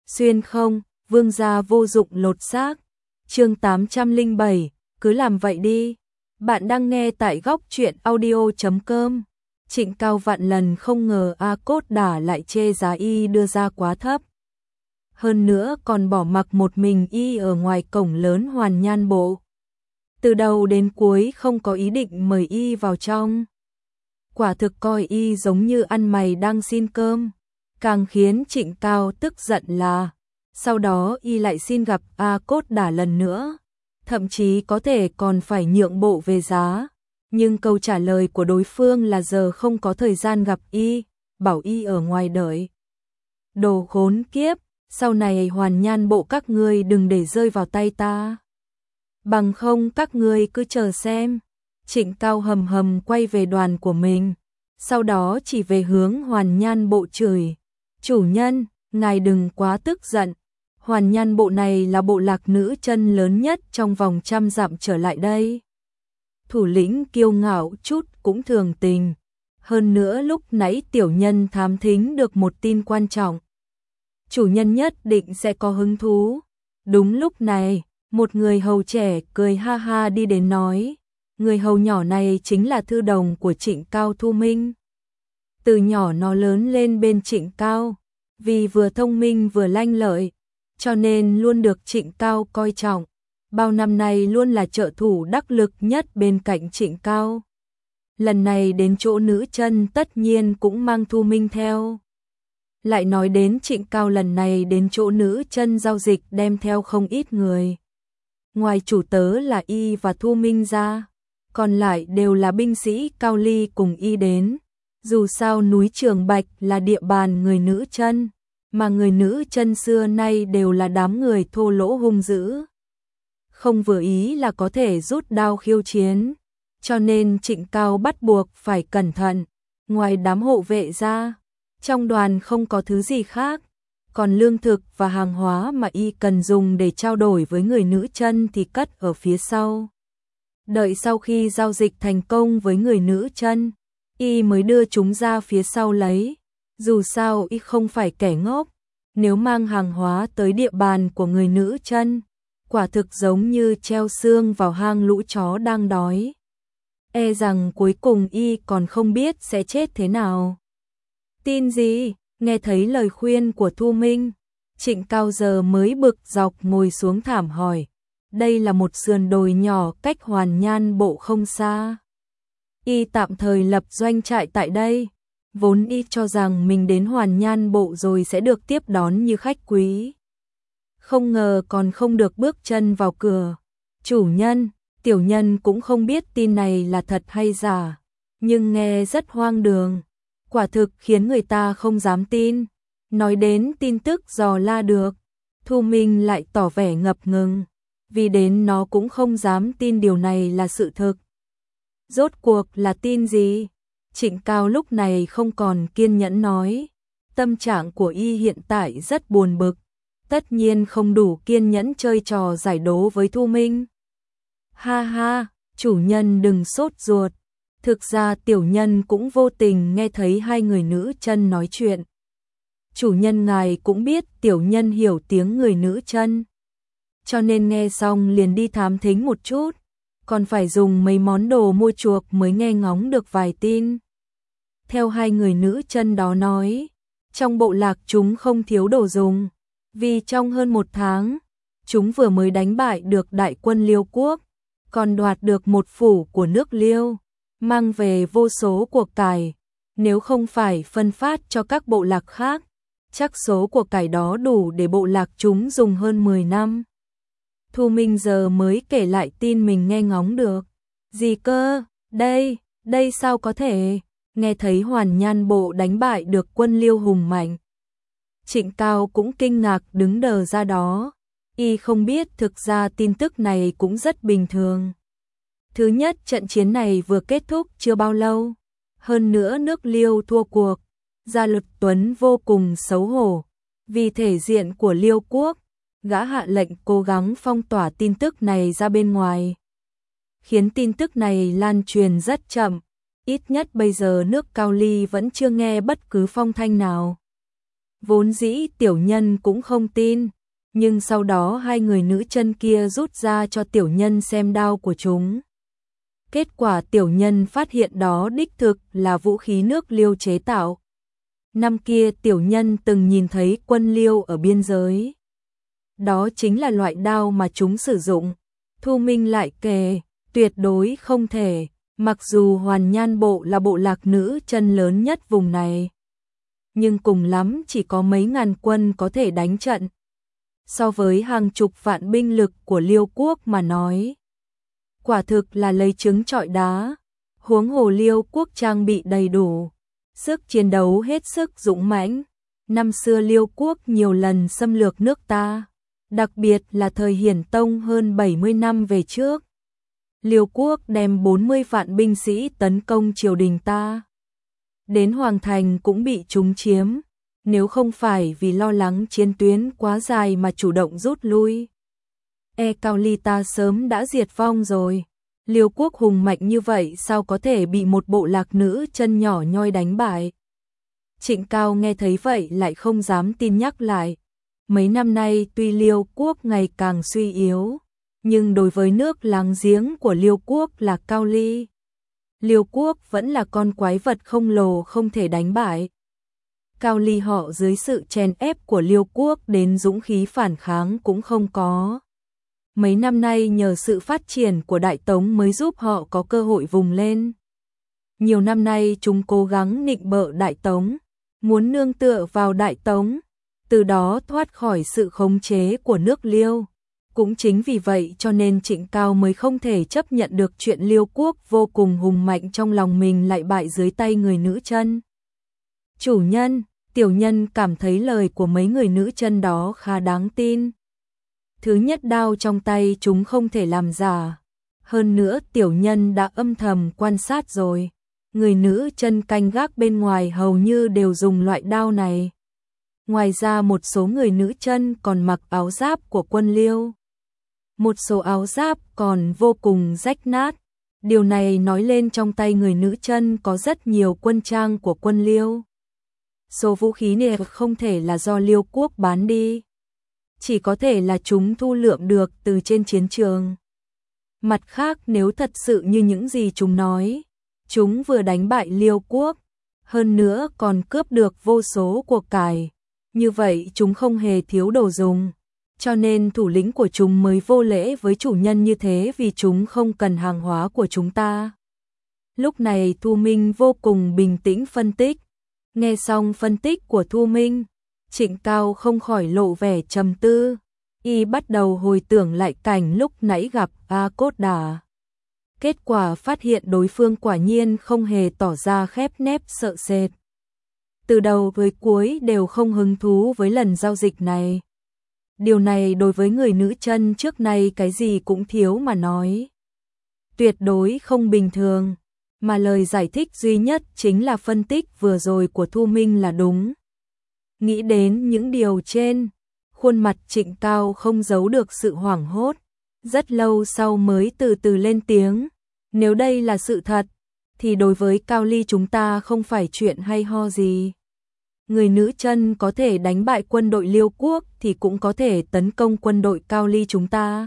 Xuyên không, vương gia vô dụng lột xác. Chương 807, cứ làm vậy đi. Bạn đang nghe tại góc truyện audio.com. Trịnh Cao vạn lần không ngờ A Cốt Đả lại chê giá y đưa ra quá thấp. Hơn nữa còn bỏ mặc một mình y ở ngoài cổng lớn Hoàn Nhan Bộ. Từ đầu đến cuối không có ý định mời y vào trong. Quả thực coi y giống như ăn mày đang xin cơm. Càng khiến Trịnh Cao tức giận là sau đó y lại xin gặp A Cốt Đả lần nữa, thậm chí có thể còn phải nhượng bộ về giá, nhưng câu trả lời của đối phương là giờ không có thời gian gặp y, bảo y ở ngoài đợi. Đồ khốn kiếp, sau này Hoàn Nhan Bộ các ngươi đừng để rơi vào tay ta. Bằng không các ngươi cứ chờ xem. Trịnh Cao hầm hầm quay về đoàn của mình, sau đó chỉ về hướng Hoàn Nhan Bộ chửi. Chủ nhân, ngài đừng quá tức giận. Hoàn Nhan Bộ này là bộ lạc nữ chân lớn nhất trong vòng 100 dặm trở lại đây. Thủ lĩnh kiêu ngạo chút cũng thường tình. Hơn nữa lúc nãy tiểu nhân thám thính được một tin quan trọng. Chủ nhân nhất định sẽ có hứng thú. Đúng lúc này, một người hầu trẻ cười ha ha đi đến nói. Người hầu nhỏ này chính là thư đồng của Trịnh Cao Thu Minh. Từ nhỏ nó lớn lên bên Trịnh Cao, vì vừa thông minh vừa lanh lợi, cho nên luôn được Trịnh Cao coi trọng. Bao năm nay luôn là trợ thủ đắc lực nhất bên cạnh Trịnh Cao. Lần này đến chỗ nữ chân tất nhiên cũng mang Thu Minh theo. Lại nói đến Trịnh Cao lần này đến chỗ nữ chân giao dịch đem theo không ít người. Ngoài chủ tớ là y và Thu Minh ra, còn lại đều là binh sĩ Cao Ly cùng y đến. Dù sao núi Trường Bạch là địa bàn người nữ chân, mà người nữ chân xưa nay đều là đám người thô lỗ hung dữ. Không vừa ý là có thể rút đao khiêu chiến, cho nên Trịnh Cao bắt buộc phải cẩn thận. Ngoài đám hộ vệ ra, trong đoàn không có thứ gì khác, còn lương thực và hàng hóa mà y cần dùng để trao đổi với người nữ chân thì cất ở phía sau. Đợi sau khi giao dịch thành công với người nữ chân, y mới đưa chúng ra phía sau lấy. Dù sao y không phải kẻ ngốc, nếu mang hàng hóa tới địa bàn của người nữ chân, quả thực giống như treo xương vào hang lũ chó đang đói. E rằng cuối cùng y còn không biết sẽ chết thế nào. Tin gì? Nghe thấy lời khuyên của Thu Minh, Trịnh Cao giờ mới bực dọc ngồi xuống thảm hỏi. Đây là một sườn đồi nhỏ cách Hoàn Nhan Bộ không xa. Y tạm thời lập doanh trại tại đây. Vốn y cho rằng mình đến Hoàn Nhan Bộ rồi sẽ được tiếp đón như khách quý. Không ngờ còn không được bước chân vào cửa. Chủ nhân, tiểu nhân cũng không biết tin này là thật hay giả, nhưng nghe rất hoang đường. Quả thực khiến người ta không dám tin. Nói đến tin tức dò la được, Thu Minh lại tỏ vẻ ngập ngừng, vì đến nó cũng không dám tin điều này là sự thực. Rốt cuộc là tin gì? Trịnh Cao lúc này không còn kiên nhẫn nói. Tâm trạng của y hiện tại rất buồn bực, tất nhiên không đủ kiên nhẫn chơi trò giải đố với Thu Minh. Ha ha, chủ nhân đừng sốt ruột. Thực ra tiểu nhân cũng vô tình nghe thấy hai người nữ chân nói chuyện. Chủ nhân ngài cũng biết tiểu nhân hiểu tiếng người nữ chân, cho nên nghe xong liền đi thám thính một chút, còn phải dùng mấy món đồ mua chuộc mới nghe ngóng được vài tin. Theo hai người nữ chân đó nói, trong bộ lạc chúng không thiếu đồ dùng, vì trong hơn 1 tháng, chúng vừa mới đánh bại được đại quân Liêu quốc, còn đoạt được một phủ của nước Liêu, mang về vô số của cải. Nếu không phải phân phát cho các bộ lạc khác, chắc số của cải đó đủ để bộ lạc chúng dùng hơn 10 năm. Thu Minh giờ mới kể lại tin mình nghe ngóng được. Gì cơ? Đây sao có thể? Nghe thấy Hoàn Nhan Bộ đánh bại được quân Liêu hùng mạnh. Trịnh Cao cũng kinh ngạc đứng đờ ra đó. Y không biết thực ra tin tức này cũng rất bình thường. Thứ nhất, trận chiến này vừa kết thúc chưa bao lâu. Hơn nữa nước Liêu thua cuộc. Gia Luật Tuấn vô cùng xấu hổ. Vì thể diện của Liêu quốc, gã hạ lệnh cố gắng phong tỏa tin tức này ra bên ngoài, khiến tin tức này lan truyền rất chậm. Ít nhất bây giờ nước Cao Ly vẫn chưa nghe bất cứ phong thanh nào. Vốn dĩ tiểu nhân cũng không tin, nhưng sau đó hai người nữ chân kia rút ra cho tiểu nhân xem đao của chúng. Kết quả tiểu nhân phát hiện đó đích thực là vũ khí nước Liêu chế tạo. Năm kia tiểu nhân từng nhìn thấy quân Liêu ở biên giới. Đó chính là loại đao mà chúng sử dụng. Thu Minh lại kể, tuyệt đối không thể, mặc dù Hoàn Nhan bộ là bộ lạc nữ chân lớn nhất vùng này. Nhưng cùng lắm chỉ có mấy ngàn quân có thể đánh trận. So với hàng chục vạn binh lực của Liêu quốc mà nói, quả thực là lấy trứng trọi đá. Huống hồ Liêu quốc trang bị đầy đủ, sức chiến đấu hết sức dũng mãnh. Năm xưa Liêu quốc nhiều lần xâm lược nước ta, đặc biệt là thời Hiển Tông hơn 70 năm về trước. Liêu quốc đem 40 vạn binh sĩ tấn công triều đình ta. Đến Hoàng Thành cũng bị chúng chiếm, nếu không phải vì lo lắng chiến tuyến quá dài mà chủ động rút lui. Cao Ly ta sớm đã diệt vong rồi. Liêu quốc hùng mạnh như vậy sao có thể bị một bộ lạc nữ chân nhỏ nhoi đánh bại? Trịnh Cao nghe thấy vậy lại không dám tin, nhắc lại. Mấy năm nay tuy Liêu quốc ngày càng suy yếu, nhưng đối với nước láng giếng của Liêu quốc là Cao Ly, Liêu quốc vẫn là con quái vật khổng lồ không thể đánh bại. Cao Ly họ dưới sự chèn ép của Liêu quốc đến dũng khí phản kháng cũng không có. Mấy năm nay nhờ sự phát triển của Đại Tống mới giúp họ có cơ hội vùng lên. Nhiều năm nay chúng cố gắng nịnh bợ Đại Tống, muốn nương tựa vào Đại Tống, từ đó thoát khỏi sự khống chế của nước Liêu. Cũng chính vì vậy cho nên Trịnh Cao mới không thể chấp nhận được chuyện Liêu quốc vô cùng hùng mạnh trong lòng mình lại bại dưới tay người nữ chân. Chủ nhân, tiểu nhân cảm thấy lời của mấy người nữ chân đó khá đáng tin. Thứ nhất, đao trong tay chúng không thể làm giả. Hơn nữa tiểu nhân đã âm thầm quan sát rồi. Người nữ chân canh gác bên ngoài hầu như đều dùng loại đao này. Ngoài ra một số người nữ chân còn mặc áo giáp của quân Liêu. Một số áo giáp còn vô cùng rách nát. Điều này nói lên trong tay người nữ chân có rất nhiều quân trang của quân Liêu. Số vũ khí này không thể là do Liêu quốc bán đi, chỉ có thể là chúng thu lượm được từ trên chiến trường. Mặt khác, nếu thật sự như những gì chúng nói, chúng vừa đánh bại Liêu quốc, hơn nữa còn cướp được vô số của cải, như vậy chúng không hề thiếu đồ dùng, cho nên thủ lĩnh của chúng mới vô lễ với chủ nhân như thế, vì chúng không cần hàng hóa của chúng ta. Lúc này Thu Minh vô cùng bình tĩnh phân tích. Nghe xong phân tích của Thu Minh, Trịnh Cao không khỏi lộ vẻ trầm tư. Y bắt đầu hồi tưởng lại cảnh lúc nãy gặp A Cốt Đà. Kết quả phát hiện đối phương quả nhiên không hề tỏ ra khép nép sợ sệt. Từ đầu tới cuối đều không hứng thú với lần giao dịch này. Điều này đối với người nữ chân trước nay cái gì cũng thiếu mà nói, tuyệt đối không bình thường. Mà lời giải thích duy nhất chính là phân tích vừa rồi của Thu Minh là đúng. Nghĩ đến những điều trên, khuôn mặt Trịnh Cao không giấu được sự hoảng hốt. Rất lâu sau mới từ từ lên tiếng. Nếu đây là sự thật, thì đối với Cao Ly chúng ta không phải chuyện hay ho gì. Người nữ chân có thể đánh bại quân đội Liêu quốc thì cũng có thể tấn công quân đội Cao Ly chúng ta.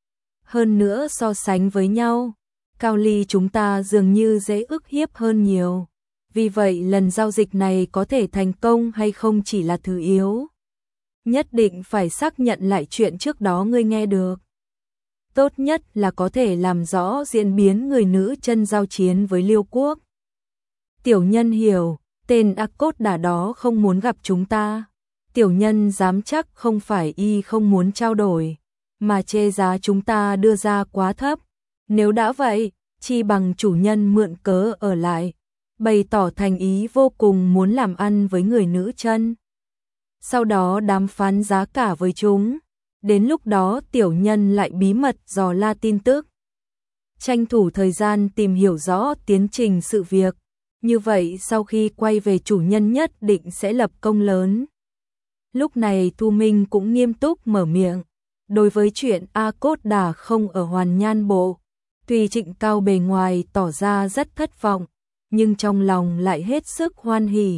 Hơn nữa so sánh với nhau, Cao Ly chúng ta dường như dễ ức hiếp hơn nhiều. Vì vậy lần giao dịch này có thể thành công hay không chỉ là thứ yếu. Nhất định phải xác nhận lại chuyện trước đó ngươi nghe được. Tốt nhất là có thể làm rõ diễn biến người nữ chân giao chiến với Liêu quốc. Tiểu nhân hiểu, tên A Cốt Đà đó không muốn gặp chúng ta. Tiểu nhân dám chắc không phải y không muốn trao đổi, mà chê giá chúng ta đưa ra quá thấp. Nếu đã vậy, chi bằng chủ nhân mượn cớ ở lại, bày tỏ thành ý vô cùng muốn làm ăn với người nữ chân. Sau đó đàm phán giá cả với chúng, đến lúc đó tiểu nhân lại bí mật dò la tin tức. Tranh thủ thời gian tìm hiểu rõ tiến trình sự việc, như vậy sau khi quay về chủ nhân nhất định sẽ lập công lớn. Lúc này Thu Minh cũng nghiêm túc mở miệng, đối với chuyện A Cốt Đà không ở Hoàn Nhan bộ, tuy Trịnh Cao bề ngoài tỏ ra rất thất vọng, nhưng trong lòng lại hết sức hoan hỉ,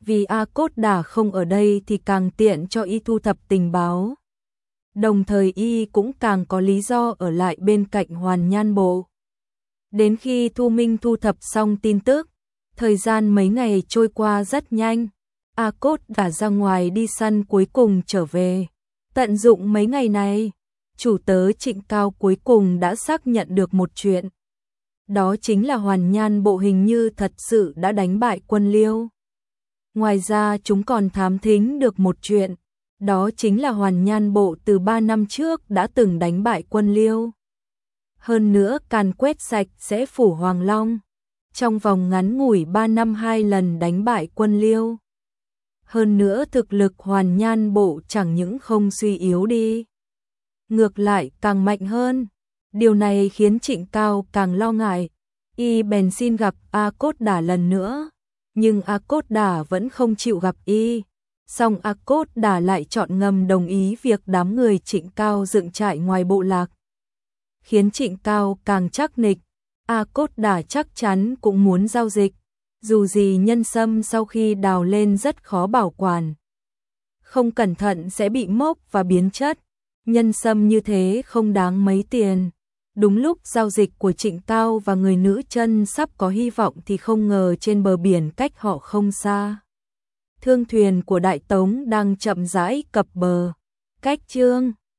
Vì A Cốt Đả không ở đây thì càng tiện cho y thu thập tình báo. Đồng thời y cũng càng có lý do ở lại bên cạnh Hoàn Nhan Bộ. Đến khi Thu Minh thu thập xong tin tức, thời gian mấy ngày trôi qua rất nhanh. A Cốt Đả ra ngoài đi săn cuối cùng trở về. Tận dụng mấy ngày này, chủ tớ Trịnh Cao cuối cùng đã xác nhận được một chuyện. Đó chính là Hoàn Nhan Bộ hình như thật sự đã đánh bại quân Liêu. Ngoài ra chúng còn thám thính được một chuyện, đó chính là Hoàn Nhan Bộ từ 3 năm trước đã từng đánh bại quân Liêu. Hơn nữa càn quét sạch sẽ phủ Hoàng Long, trong vòng ngắn ngủi 3 năm 2 lần đánh bại quân Liêu. Hơn nữa thực lực Hoàn Nhan Bộ chẳng những không suy yếu đi, ngược lại càng mạnh hơn. Điều này khiến Trịnh Cao càng lo ngại, y bèn xin gặp A Cốt Đả lần nữa, nhưng A Cốt Đả vẫn không chịu gặp y. Song A Cốt Đả lại chọn ngầm đồng ý việc đám người Trịnh Cao dựng trại ngoài bộ lạc, khiến Trịnh Cao càng chắc nịch, A Cốt Đả chắc chắn cũng muốn giao dịch. Dù gì nhân sâm sau khi đào lên rất khó bảo quản, không cẩn thận sẽ bị mốc và biến chất. Nhân sâm như thế không đáng mấy tiền. Đúng lúc giao dịch của Trịnh Cao và người nữ chân sắp có hy vọng thì không ngờ trên bờ biển cách họ không xa, thương thuyền của Đại Tống đang chậm rãi cập bờ. Cách chương